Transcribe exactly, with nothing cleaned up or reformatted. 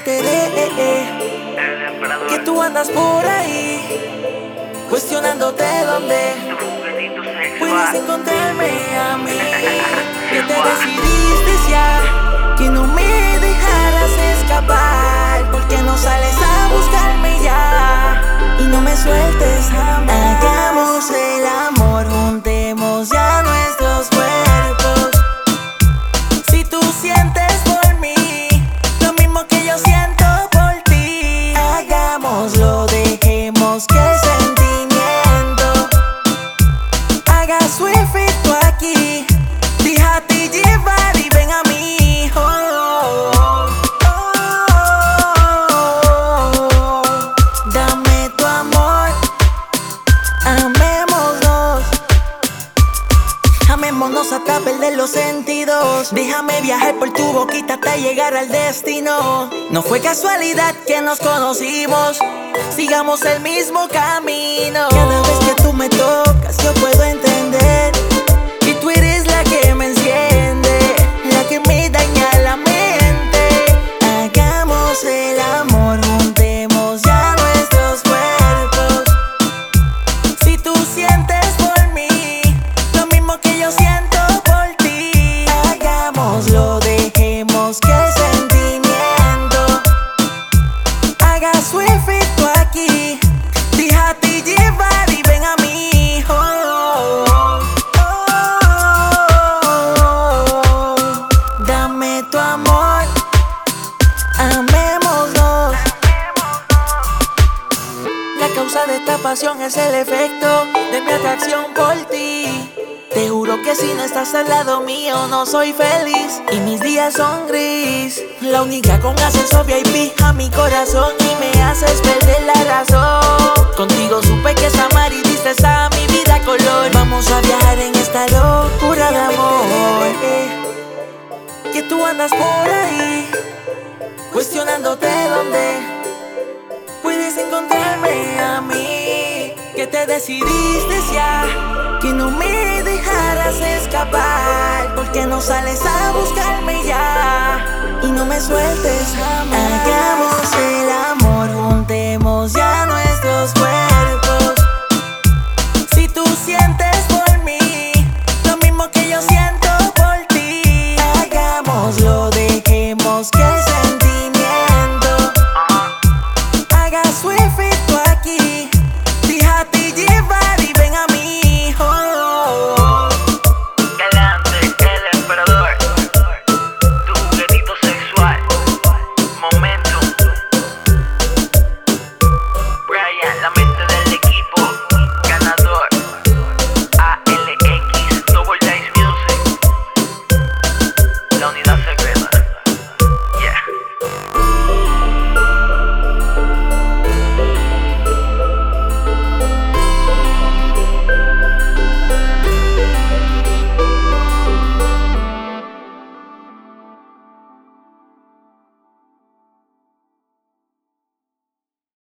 enteré que tú andas por ahí cuestionándote dónde puedes encontrarme a mí. Que te decidiste ya, que no me dejarás escapar, porque no sales a buscarme ya y no me sueltes jamás. Hagamos el amor, juntemos ya nuestros cuerpos. Si tú sientes por mí lo mismo que yo siento por ti, hagámoslo, dejemos que el sentimiento haga su efecto aquí. Déjate llevar y ven a mí. Oh, oh, oh, oh. Dame tu amor, amémonos, amémonos hasta perder los sentidos. Déjame viajar por tu boquita hasta llegar al destino. No fue casualidad que nos conocimos, sigamos el mismo camino. Cada vez que tú me tocas yo puedo entender que tú eres la que me enciende, la que me daña la mente. Hagamos el amor, juntemos ya nuestros cuerpos. Si tú sientes por mí lo mismo que yo siento por ti, hagámoslo, dejemos que el sentimiento haga su efecto aquí. Déjate llevar y ven a mí. Oh, oh, oh, oh. Dame tu amor, amémonos. La causa de esta pasión es el efecto de mi atracción por ti. Te juro que si no estás al lado mío no soy feliz y mis días son gris. La única con acceso V I P a mi corazón y me haces perder la razón. Contigo supe que es amar y diste a mi vida color. Vamos a viajar en esta locura de amor. Que tú andas por ahí cuestionándote dónde puedes encontrarme a mí. Que te decidiste ya, que no me dejarás escapar, porque no sales a buscarme ya y no me sueltes jamás. Hagamos el amor, juntemos ya no